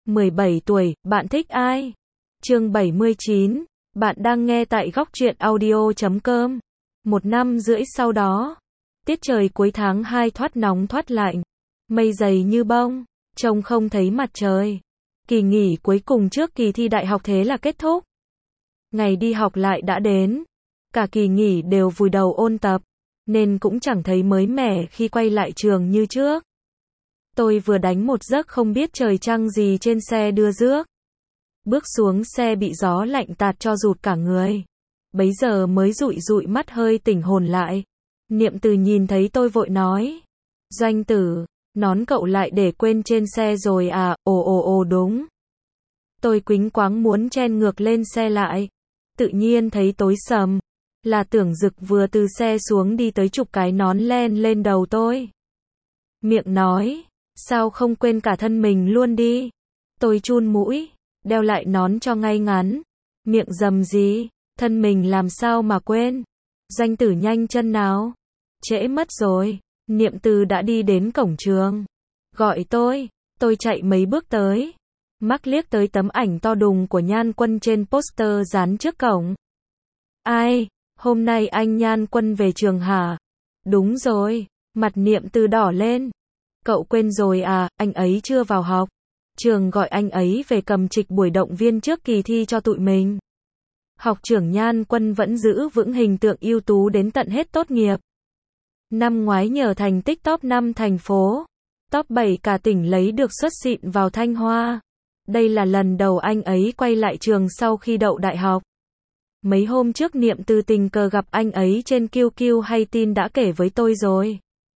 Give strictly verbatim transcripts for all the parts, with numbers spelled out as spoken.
mười bảy tuổi, bạn thích ai? Chương bảy mươi chín, bạn đang nghe tại góc truyện audio chấm com. Một năm rưỡi sau đó, tiết trời cuối tháng hai thoát nóng thoát lạnh, mây dày như bông, trông không thấy mặt trời. Kỳ nghỉ cuối cùng trước kỳ thi đại học thế là kết thúc. Ngày đi học lại đã đến, cả kỳ nghỉ đều vùi đầu ôn tập, nên cũng chẳng thấy mới mẻ khi quay lại trường như trước. Tôi vừa đánh một giấc không biết trời trăng gì trên xe đưa rước. Bước xuống xe bị gió lạnh tạt cho rụt cả người. Bấy giờ mới dụi dụi mắt hơi tỉnh hồn lại. Niệm Từ nhìn thấy tôi vội nói. Doanh Tử, nón cậu lại để quên trên xe rồi à, ồ ồ ồ đúng. Tôi quýnh quáng muốn chen ngược lên xe lại. Tự nhiên thấy tối sầm. Là Tưởng Dực vừa từ xe xuống đi tới chụp cái nón len lên đầu tôi. Miệng nói, sao không quên cả thân mình luôn đi. Tôi chun mũi, đeo lại nón cho ngay ngắn. Miệng rầm gì, thân mình làm sao mà quên. Doanh Tử nhanh chân nào. Trễ mất rồi, Niệm Từ đã đi đến cổng trường. Gọi tôi, tôi chạy mấy bước tới. Mắc liếc tới tấm ảnh to đùng của Nhan Quân trên poster dán trước cổng. Ai, hôm nay anh Nhan Quân về trường hả? Đúng rồi, mặt Niệm Từ đỏ lên. Cậu quên rồi à, anh ấy chưa vào học. Trường gọi anh ấy về cầm trịch buổi động viên trước kỳ thi cho tụi mình. Học trưởng Nhan Quân vẫn giữ vững hình tượng ưu tú đến tận hết tốt nghiệp. Năm ngoái nhờ thành tích top năm thành phố, top bảy cả tỉnh lấy được suất xịn vào Thanh Hoa. Đây là lần đầu anh ấy quay lại trường sau khi đậu đại học. Mấy hôm trước Niệm Từ tình cờ gặp anh ấy trên quy quy hay tin đã kể với tôi rồi.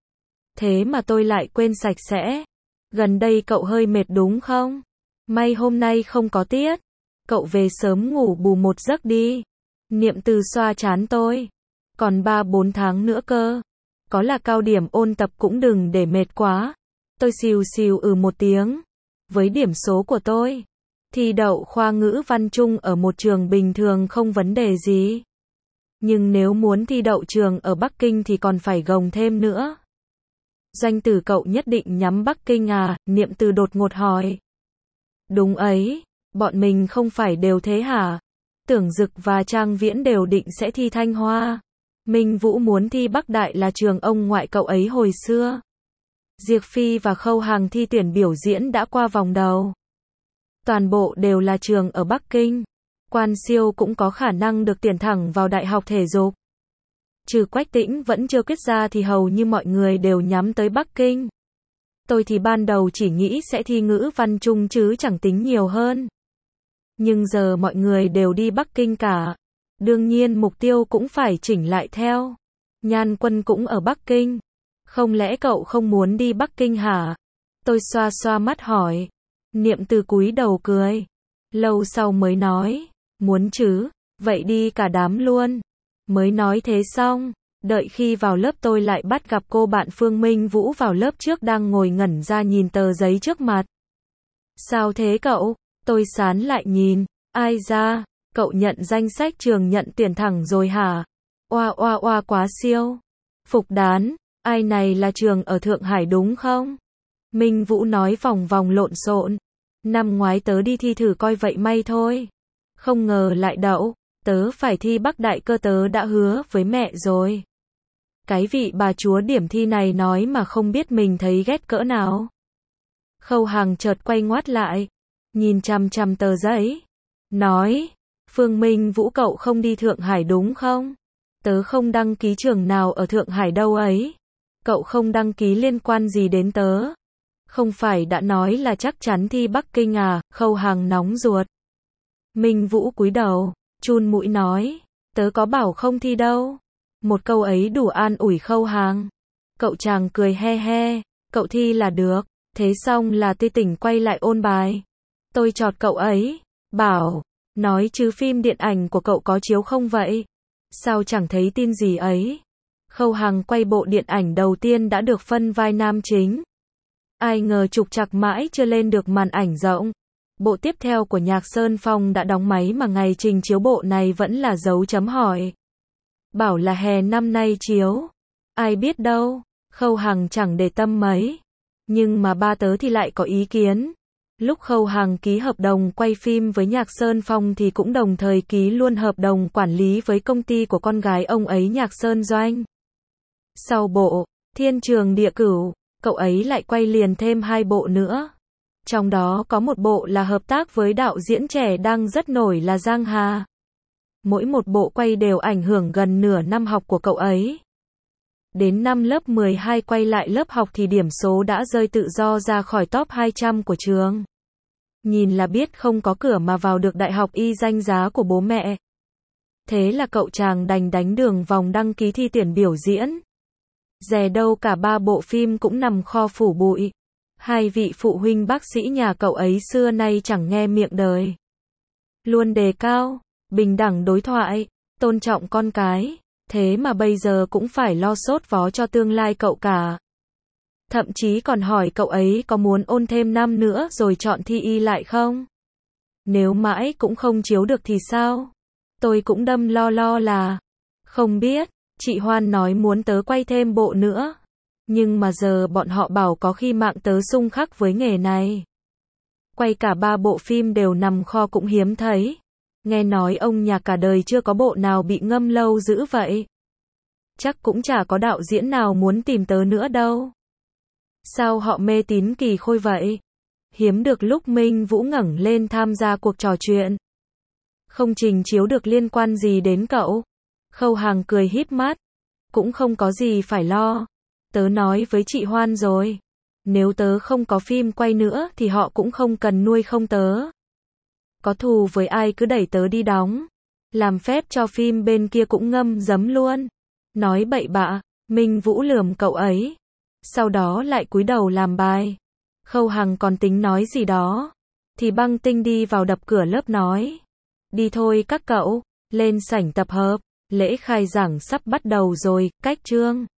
Thế mà tôi lại quên sạch sẽ. Gần đây cậu hơi mệt đúng không? May hôm nay không có tiết. Cậu về sớm ngủ bù một giấc đi. Niệm Từ xoa trán tôi. Còn ba bốn tháng nữa cơ. Có là cao điểm ôn tập cũng đừng để mệt quá. Tôi xìu xìu ừ một tiếng. Với điểm số của tôi, thi đậu khoa ngữ văn chung ở một trường bình thường không vấn đề gì. Nhưng nếu muốn thi đậu trường ở Bắc Kinh thì còn phải gồng thêm nữa. Doanh Tử, cậu nhất định nhắm Bắc Kinh à? Niệm Từ đột ngột hỏi. Đúng ấy, bọn mình không phải đều thế hả? Tưởng Dực và Trang Viễn đều định sẽ thi Thanh Hoa. Minh Vũ muốn thi Bắc Đại là trường ông ngoại cậu ấy hồi xưa. Diệp Phi và Khâu Hằng thi tuyển biểu diễn đã qua vòng đầu. Toàn bộ đều là trường ở Bắc Kinh. Quan Siêu cũng có khả năng được tuyển thẳng vào đại học thể dục. Trừ Quách Tĩnh vẫn chưa quyết ra thì hầu như mọi người đều nhắm tới Bắc Kinh. Tôi thì ban đầu chỉ nghĩ sẽ thi ngữ văn chung chứ chẳng tính nhiều hơn. Nhưng giờ mọi người đều đi Bắc Kinh cả. Đương nhiên mục tiêu cũng phải chỉnh lại theo. Nhan Quân cũng ở Bắc Kinh. Không lẽ cậu không muốn đi Bắc Kinh hả? Tôi xoa xoa mắt hỏi. Niệm Từ cúi đầu cười. Lâu sau mới nói. Muốn chứ, vậy đi cả đám luôn. Mới nói thế xong, đợi khi vào lớp tôi lại bắt gặp cô bạn Phương Minh Vũ vào lớp trước đang ngồi ngẩn ra nhìn tờ giấy trước mặt. Sao thế cậu? Tôi sán lại nhìn. Ai ra, cậu nhận danh sách trường nhận tuyển thẳng rồi hả? Oa oa oa quá siêu. Phục đán, ai này là trường ở Thượng Hải đúng không? Minh Vũ nói vòng vòng lộn xộn. Năm ngoái tớ đi thi thử coi vậy may thôi. Không ngờ lại đậu. Tớ phải thi Bắc Đại cơ, tớ đã hứa với mẹ rồi. Cái vị bà chúa điểm thi này nói mà không biết mình thấy ghét cỡ nào. Khâu Hằng chợt quay ngoắt lại, nhìn chằm chằm tờ giấy, nói, Phương Minh Vũ cậu không đi Thượng Hải đúng không? Tớ không đăng ký trường nào ở Thượng Hải đâu ấy. Cậu không đăng ký liên quan gì đến tớ. Không phải đã nói là chắc chắn thi Bắc Kinh à? Khâu Hằng nóng ruột. Minh Vũ cúi đầu, chun mũi nói, tớ có bảo không thi đâu. Một câu ấy đủ an ủi Khâu Hằng. Cậu chàng cười he he, cậu thi là được. Thế xong là tươi tỉnh quay lại ôn bài. Tôi chọt cậu ấy, bảo, nói chứ phim điện ảnh của cậu có chiếu không vậy? Sao chẳng thấy tin gì ấy? Khâu Hằng quay bộ điện ảnh đầu tiên đã được phân vai nam chính. Ai ngờ trục trặc mãi chưa lên được màn ảnh rộng. Bộ tiếp theo của Nhạc Sơn Phong đã đóng máy mà ngày trình chiếu bộ này vẫn là dấu chấm hỏi. Bảo là hè năm nay chiếu. Ai biết đâu, Khâu Hằng chẳng để tâm mấy. Nhưng mà ba tớ thì lại có ý kiến. Lúc Khâu Hằng ký hợp đồng quay phim với Nhạc Sơn Phong thì cũng đồng thời ký luôn hợp đồng quản lý với công ty của con gái ông ấy Nhạc Sơn Doanh. Sau bộ Thiên Trường Địa Cửu, cậu ấy lại quay liền thêm hai bộ nữa. Trong đó có một bộ là hợp tác với đạo diễn trẻ đang rất nổi là Giang Hà. Mỗi một bộ quay đều ảnh hưởng gần nửa năm học của cậu ấy. Đến năm lớp mười hai quay lại lớp học thì điểm số đã rơi tự do ra khỏi top hai trăm của trường. Nhìn là biết không có cửa mà vào được đại học y danh giá của bố mẹ. Thế là cậu chàng đành đánh đường vòng đăng ký thi tuyển biểu diễn. Dè đâu cả ba bộ phim cũng nằm kho phủ bụi. Hai vị phụ huynh bác sĩ nhà cậu ấy xưa nay chẳng nghe miệng đời. Luôn đề cao, bình đẳng đối thoại, tôn trọng con cái. Thế mà bây giờ cũng phải lo sốt vó cho tương lai cậu cả. Thậm chí còn hỏi cậu ấy có muốn ôn thêm năm nữa rồi chọn thi y lại không? Nếu mãi cũng không chiếu được thì sao? Tôi cũng đâm lo lo là không biết, chị Hoan nói muốn tớ quay thêm bộ nữa. Nhưng mà giờ bọn họ bảo có khi mạng tớ xung khắc với nghề này. Quay cả ba bộ phim đều nằm kho cũng hiếm thấy. Nghe nói ông Nhạc cả đời chưa có bộ nào bị ngâm lâu dữ vậy. Chắc cũng chả có đạo diễn nào muốn tìm tớ nữa đâu. Sao họ mê tín Kỳ Khôi vậy? Hiếm được lúc Minh Vũ ngẩng lên tham gia cuộc trò chuyện. Không trình chiếu được liên quan gì đến cậu. Khâu Hằng cười híp mắt. Cũng không có gì phải lo. Tớ nói với chị Hoan rồi. Nếu tớ không có phim quay nữa thì họ cũng không cần nuôi không tớ. Có thù với ai cứ đẩy tớ đi đóng. Làm phép cho phim bên kia cũng ngâm giấm luôn. Nói bậy bạ, Minh Vũ lườm cậu ấy. Sau đó lại cúi đầu làm bài. Khâu Hằng còn tính nói gì đó. Thì Băng Tinh đi vào đập cửa lớp nói. Đi thôi các cậu, lên sảnh tập hợp. Lễ khai giảng sắp bắt đầu rồi, cách chương.